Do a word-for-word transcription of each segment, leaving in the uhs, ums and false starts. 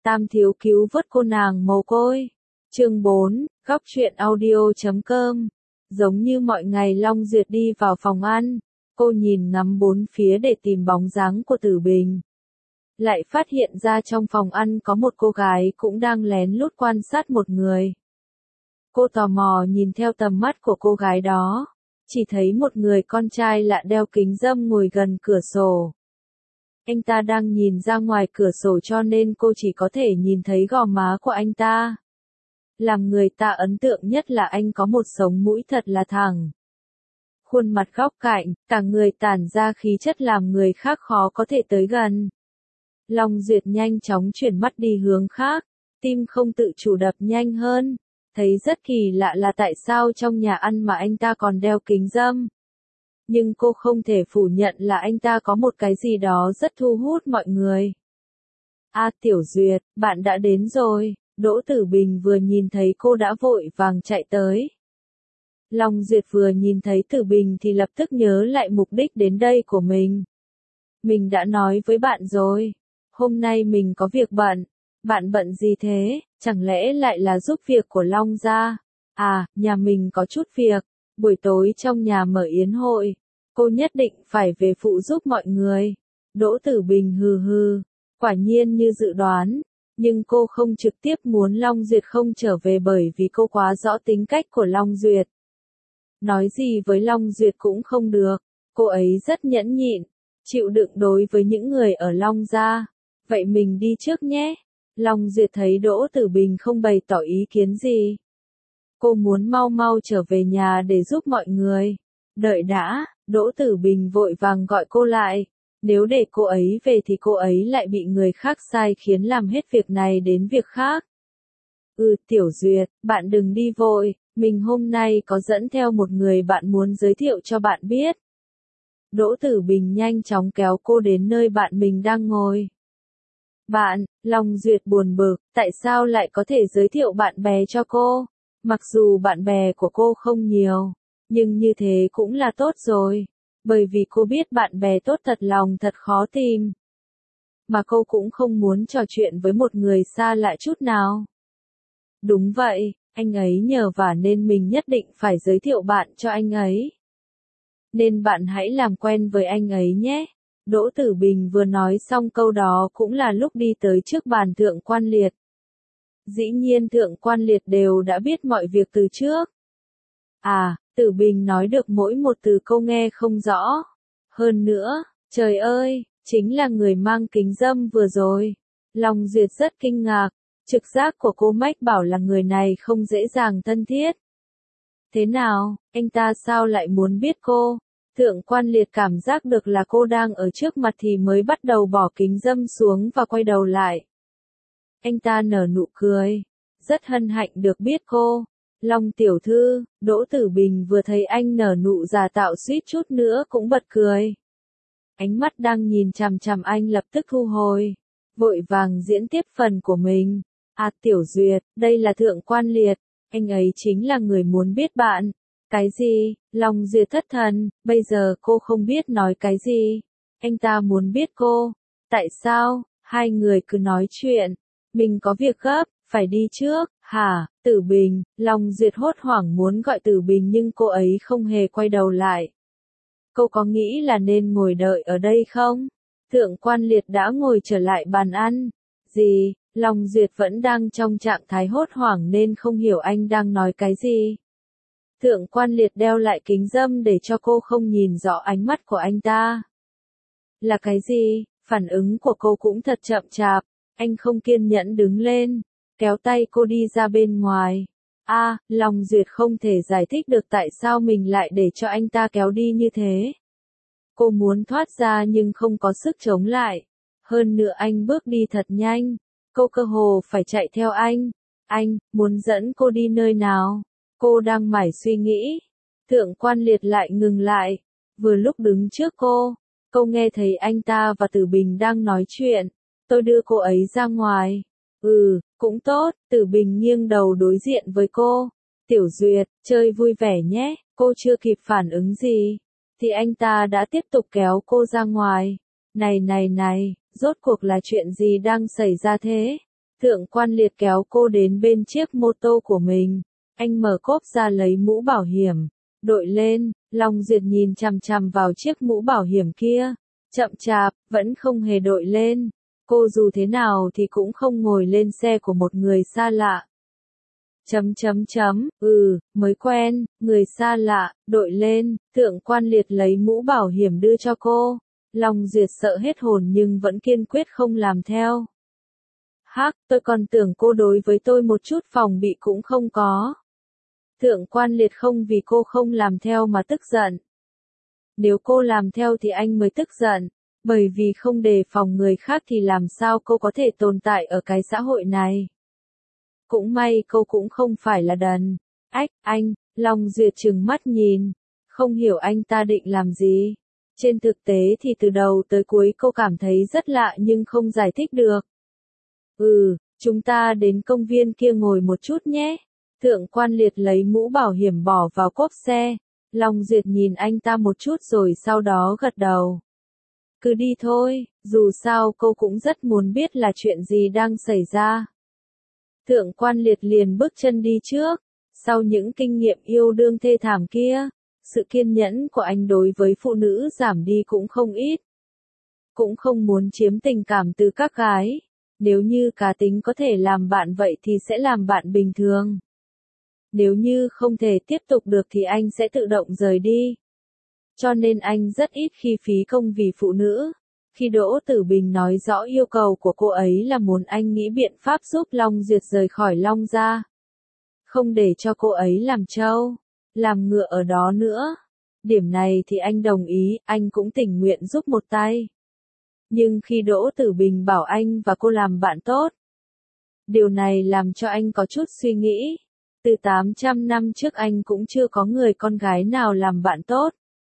Tam thiếu cứu vớt cô nàng mồ côi. Chương bốn, góc truyện audio chấm com. Giống như mọi ngày Long Duyệt đi vào phòng ăn, cô nhìn ngắm bốn phía để tìm bóng dáng của Tử Bình. Lại phát hiện ra trong phòng ăn có một cô gái cũng đang lén lút quan sát một người. Cô tò mò nhìn theo tầm mắt của cô gái đó, chỉ thấy một người con trai lạ đeo kính râm ngồi gần cửa sổ. Anh ta đang nhìn ra ngoài cửa sổ cho nên cô chỉ có thể nhìn thấy gò má của anh ta. Làm người ta ấn tượng nhất là anh có một sống mũi thật là thẳng. Khuôn mặt góc cạnh, cả người tản ra khí chất làm người khác khó có thể tới gần. Long Duyệt nhanh chóng chuyển mắt đi hướng khác, tim không tự chủ đập nhanh hơn. Thấy rất kỳ lạ là tại sao trong nhà ăn mà anh ta còn đeo kính râm. Nhưng cô không thể phủ nhận là anh ta có một cái gì đó rất thu hút mọi người. A Tiểu Duyệt, bạn đã đến rồi. Đỗ Tử Bình vừa nhìn thấy cô đã vội vàng chạy tới. Long Duyệt vừa nhìn thấy Tử Bình thì lập tức nhớ lại mục đích đến đây của mình. Mình đã nói với bạn rồi, hôm nay mình có việc bận. Bạn bận gì thế, chẳng lẽ lại là giúp việc của Long gia? À, nhà mình có chút việc, buổi tối trong nhà mở yến hội, cô nhất định phải về phụ giúp mọi người. Đỗ Tử Bình hừ hừ, quả nhiên như dự đoán, nhưng cô không trực tiếp muốn Long Duyệt không trở về bởi vì cô quá rõ tính cách của Long Duyệt. Nói gì với Long Duyệt cũng không được, cô ấy rất nhẫn nhịn, chịu đựng đối với những người ở Long gia. Vậy mình đi trước nhé. Long Duyệt thấy Đỗ Tử Bình không bày tỏ ý kiến gì. Cô muốn mau mau trở về nhà để giúp mọi người. Đợi đã, Đỗ Tử Bình vội vàng gọi cô lại. Nếu để cô ấy về thì cô ấy lại bị người khác sai khiến làm hết việc này đến việc khác. Ừ Tiểu Duyệt, bạn đừng đi vội, mình hôm nay có dẫn theo một người bạn muốn giới thiệu cho bạn biết. Đỗ Tử Bình nhanh chóng kéo cô đến nơi bạn mình đang ngồi. Bạn, Long Duyệt buồn bực, tại sao lại có thể giới thiệu bạn bè cho cô? Mặc dù bạn bè của cô không nhiều, nhưng như thế cũng là tốt rồi. Bởi vì cô biết bạn bè tốt thật lòng thật khó tìm. Mà cô cũng không muốn trò chuyện với một người xa lạ chút nào. Đúng vậy, anh ấy nhờ vả nên mình nhất định phải giới thiệu bạn cho anh ấy. Nên bạn hãy làm quen với anh ấy nhé. Đỗ Tử Bình vừa nói xong câu đó cũng là lúc đi tới trước bàn Thượng Quan Liệt. Dĩ nhiên Thượng Quan Liệt đều đã biết mọi việc từ trước. À, Tử Bình nói được mỗi một từ câu nghe không rõ. Hơn nữa, trời ơi, chính là người mang kính râm vừa rồi. Long Duyệt rất kinh ngạc, trực giác của cô mách bảo là người này không dễ dàng thân thiết. Thế nào, anh ta sao lại muốn biết cô? Thượng Quan Liệt cảm giác được là cô đang ở trước mặt thì mới bắt đầu bỏ kính râm xuống và quay đầu lại. Anh ta nở nụ cười, rất hân hạnh được biết cô. Long tiểu thư, Đỗ Tử Bình vừa thấy anh nở nụ giả tạo suýt chút nữa cũng bật cười. Ánh mắt đang nhìn chằm chằm anh lập tức thu hồi, vội vàng diễn tiếp phần của mình. À Tiểu Duyệt, đây là Thượng Quan Liệt, anh ấy chính là người muốn biết bạn. Cái gì? Long Duyệt thất thần, bây giờ cô không biết nói cái gì. Anh ta muốn biết cô. Tại sao? Hai người cứ nói chuyện. Mình có việc gấp, phải đi trước. Hả? Tử Bình, Long Duyệt hốt hoảng muốn gọi Tử Bình nhưng cô ấy không hề quay đầu lại. Cô có nghĩ là nên ngồi đợi ở đây không? Thượng Quan Liệt đã ngồi trở lại bàn ăn. Gì? Long Duyệt vẫn đang trong trạng thái hốt hoảng nên không hiểu anh đang nói cái gì. Thượng Quan Liệt đeo lại kính râm để cho cô không nhìn rõ ánh mắt của anh ta. Là cái gì? Phản ứng của cô cũng thật chậm chạp. Anh không kiên nhẫn đứng lên, kéo tay cô đi ra bên ngoài. A, à, Long Duyệt không thể giải thích được tại sao mình lại để cho anh ta kéo đi như thế. Cô muốn thoát ra nhưng không có sức chống lại. Hơn nữa anh bước đi thật nhanh, cô cơ hồ phải chạy theo anh. Anh, muốn dẫn cô đi nơi nào? Cô đang mải suy nghĩ. Thượng Quan Liệt lại ngừng lại. Vừa lúc đứng trước cô, cô nghe thấy anh ta và Tử Bình đang nói chuyện. Tôi đưa cô ấy ra ngoài. Ừ, cũng tốt. Tử Bình nghiêng đầu đối diện với cô. Tiểu Duyệt, chơi vui vẻ nhé. Cô chưa kịp phản ứng gì, thì anh ta đã tiếp tục kéo cô ra ngoài. Này này này, rốt cuộc là chuyện gì đang xảy ra thế? Thượng Quan Liệt kéo cô đến bên chiếc mô tô của mình. Anh mở cốp ra lấy mũ bảo hiểm, đội lên. Long Duyệt nhìn chằm chằm vào chiếc mũ bảo hiểm kia, chậm chạp, vẫn không hề đội lên. Cô dù thế nào thì cũng không ngồi lên xe của một người xa lạ. Chấm chấm chấm, ừ, mới quen, người xa lạ, đội lên. Thượng Quan Liệt lấy mũ bảo hiểm đưa cho cô. Long Duyệt sợ hết hồn nhưng vẫn kiên quyết không làm theo. Hắc, tôi còn tưởng cô đối với tôi một chút phòng bị cũng không có. Thượng Quan Liệt không vì cô không làm theo mà tức giận. Nếu cô làm theo thì anh mới tức giận, bởi vì không đề phòng người khác thì làm sao cô có thể tồn tại ở cái xã hội này. Cũng may cô cũng không phải là đần. Ách, anh, Long Duyệt trừng mắt nhìn, không hiểu anh ta định làm gì. Trên thực tế thì từ đầu tới cuối cô cảm thấy rất lạ nhưng không giải thích được. Ừ, chúng ta đến công viên kia ngồi một chút nhé. Thượng Quan Liệt lấy mũ bảo hiểm bỏ vào cốp xe. Long Duyệt nhìn anh ta một chút rồi sau đó gật đầu. Cứ đi thôi, dù sao cô cũng rất muốn biết là chuyện gì đang xảy ra. Thượng Quan Liệt liền bước chân đi trước. Sau những kinh nghiệm yêu đương thê thảm kia, sự kiên nhẫn của anh đối với phụ nữ giảm đi cũng không ít. Cũng không muốn chiếm tình cảm từ các gái. Nếu như cá tính có thể làm bạn vậy thì sẽ làm bạn bình thường. Nếu như không thể tiếp tục được thì anh sẽ tự động rời đi. Cho nên anh rất ít khi phí công vì phụ nữ. Khi Đỗ Tử Bình nói rõ yêu cầu của cô ấy là muốn anh nghĩ biện pháp giúp Long Duyệt rời khỏi Long gia. Không để cho cô ấy làm trâu, làm ngựa ở đó nữa. Điểm này thì anh đồng ý, anh cũng tình nguyện giúp một tay. Nhưng khi Đỗ Tử Bình bảo anh và cô làm bạn tốt, điều này làm cho anh có chút suy nghĩ. Từ tám trăm năm trước anh cũng chưa có người con gái nào làm bạn tốt.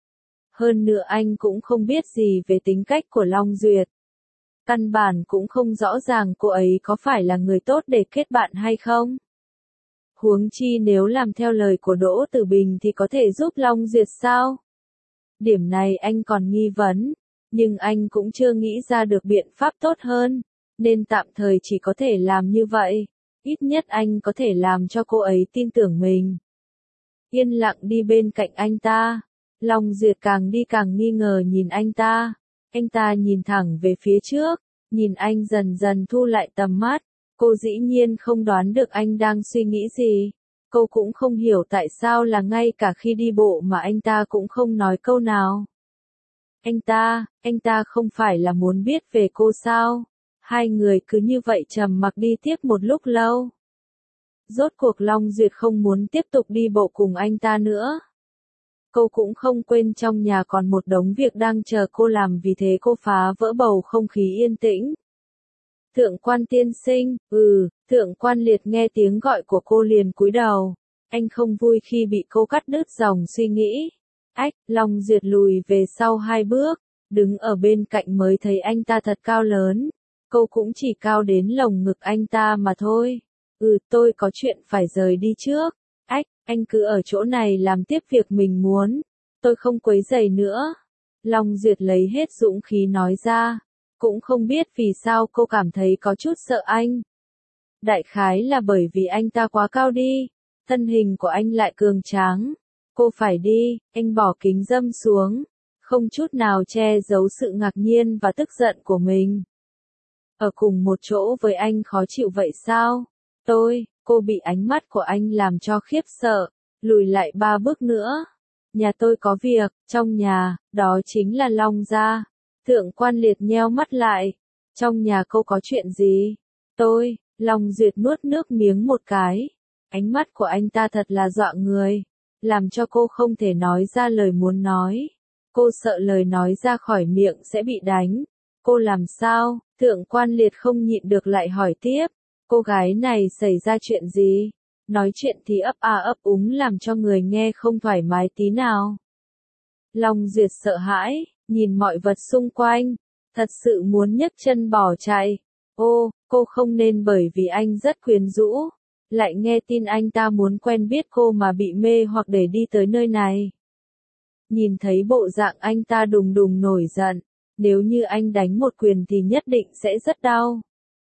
Hơn nữa anh cũng không biết gì về tính cách của Long Duyệt. Căn bản cũng không rõ ràng cô ấy có phải là người tốt để kết bạn hay không. Huống chi nếu làm theo lời của Đỗ Tử Bình thì có thể giúp Long Duyệt sao? Điểm này anh còn nghi vấn, nhưng anh cũng chưa nghĩ ra được biện pháp tốt hơn, nên tạm thời chỉ có thể làm như vậy. Ít nhất anh có thể làm cho cô ấy tin tưởng mình. Yên lặng đi bên cạnh anh ta. Long Duyệt càng đi càng nghi ngờ nhìn anh ta. Anh ta nhìn thẳng về phía trước, nhìn anh dần dần thu lại tầm mắt. Cô dĩ nhiên không đoán được anh đang suy nghĩ gì. Cô cũng không hiểu tại sao là ngay cả khi đi bộ mà anh ta cũng không nói câu nào. Anh ta, anh ta không phải là muốn biết về cô sao? Hai người cứ như vậy trầm mặc đi tiếp một lúc lâu. Rốt cuộc Long Duyệt không muốn tiếp tục đi bộ cùng anh ta nữa. Cô cũng không quên trong nhà còn một đống việc đang chờ cô làm, vì thế cô phá vỡ bầu không khí yên tĩnh. Thượng Quan tiên sinh, ừ, Thượng Quan Liệt nghe tiếng gọi của cô liền cúi đầu. Anh không vui khi bị cô cắt đứt dòng suy nghĩ. Ách, Long Duyệt lùi về sau hai bước, đứng ở bên cạnh mới thấy anh ta thật cao lớn. Cô cũng chỉ cao đến lồng ngực anh ta mà thôi. Ừ, tôi có chuyện phải rời đi trước. Ách, anh cứ ở chỗ này làm tiếp việc mình muốn. Tôi không quấy rầy nữa. Long Duyệt lấy hết dũng khí nói ra. Cũng không biết vì sao cô cảm thấy có chút sợ anh. Đại khái là bởi vì anh ta quá cao đi. Thân hình của anh lại cường tráng. Cô phải đi, anh bỏ kính râm xuống. Không chút nào che giấu sự ngạc nhiên và tức giận của mình. Ở cùng một chỗ với anh khó chịu vậy sao? Tôi, cô bị ánh mắt của anh làm cho khiếp sợ, lùi lại ba bước nữa. Nhà tôi có việc, trong nhà, đó chính là Long gia. Thượng Quan Liệt nheo mắt lại. Trong nhà cô có chuyện gì? Tôi, Long Duyệt nuốt nước miếng một cái. Ánh mắt của anh ta thật là dọa người, làm cho cô không thể nói ra lời muốn nói. Cô sợ lời nói ra khỏi miệng sẽ bị đánh. Cô làm sao? Thượng Quan Liệt không nhịn được lại hỏi tiếp. Cô gái này xảy ra chuyện gì? Nói chuyện thì ấp a ấp úng làm cho người nghe không thoải mái tí nào. Long Duyệt sợ hãi, nhìn mọi vật xung quanh, thật sự muốn nhấc chân bỏ chạy. Ô, cô không nên bởi vì anh rất quyến rũ, lại nghe tin anh ta muốn quen biết cô mà bị mê hoặc để đi tới nơi này. Nhìn thấy bộ dạng anh ta đùng đùng nổi giận, nếu như anh đánh một quyền thì nhất định sẽ rất đau.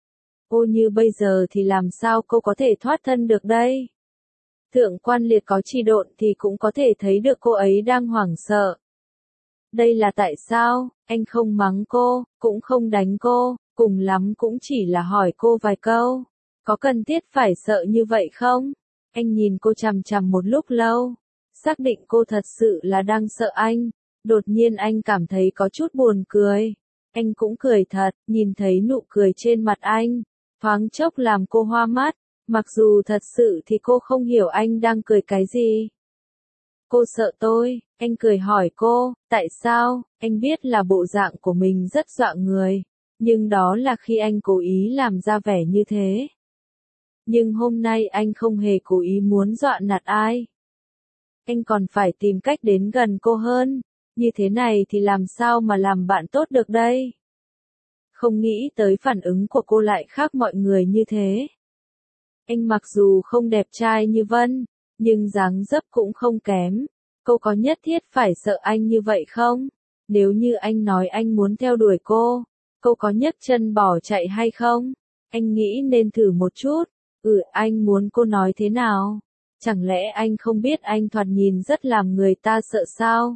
Ô như bây giờ thì làm sao cô có thể thoát thân được đây? Thượng quan liệt có chi độn thì cũng có thể thấy được cô ấy đang hoảng sợ. Đây là tại sao, anh không mắng cô, cũng không đánh cô, cùng lắm cũng chỉ là hỏi cô vài câu. Có cần thiết phải sợ như vậy không? Anh nhìn cô chằm chằm một lúc lâu, xác định cô thật sự là đang sợ anh. Đột nhiên anh cảm thấy có chút buồn cười. Anh cũng cười thật, nhìn thấy nụ cười trên mặt anh, thoáng chốc làm cô hoa mắt, mặc dù thật sự thì cô không hiểu anh đang cười cái gì. Cô sợ tôi, anh cười hỏi cô, tại sao? Anh biết là bộ dạng của mình rất dọa người, nhưng đó là khi anh cố ý làm ra vẻ như thế. Nhưng hôm nay anh không hề cố ý muốn dọa nạt ai. Anh còn phải tìm cách đến gần cô hơn, như thế này thì làm sao mà làm bạn tốt được đây? Không nghĩ tới phản ứng của cô lại khác mọi người như thế. Anh mặc dù không đẹp trai như Vân, nhưng dáng dấp cũng không kém. Cô có nhất thiết phải sợ anh như vậy không? Nếu như anh nói anh muốn theo đuổi cô, cô có nhấc chân bỏ chạy hay không? Anh nghĩ nên thử một chút. Ừ, anh muốn cô nói thế nào? Chẳng lẽ anh không biết anh thoạt nhìn rất làm người ta sợ sao?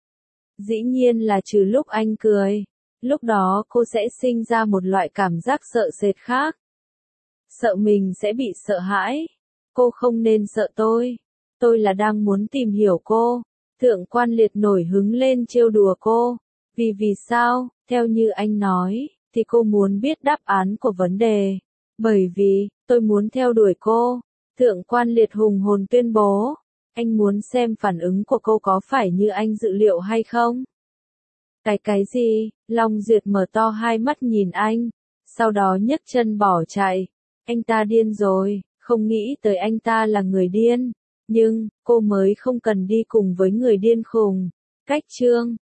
Dĩ nhiên là trừ lúc anh cười. Lúc đó cô sẽ sinh ra một loại cảm giác sợ sệt khác. Sợ mình sẽ bị sợ hãi. Cô không nên sợ tôi. Tôi là đang muốn tìm hiểu cô. Thượng quan liệt nổi hứng lên trêu đùa cô. Vì vì sao, theo như anh nói, thì cô muốn biết đáp án của vấn đề. Bởi vì, tôi muốn theo đuổi cô. Thượng quan liệt hùng hồn tuyên bố. Anh muốn xem phản ứng của cô có phải như anh dự liệu hay không? Cái cái gì? Long Duyệt mở to hai mắt nhìn anh. Sau đó nhấc chân bỏ chạy. Anh ta điên rồi, không nghĩ tới anh ta là người điên. Nhưng, cô mới không cần đi cùng với người điên khùng. Cách chương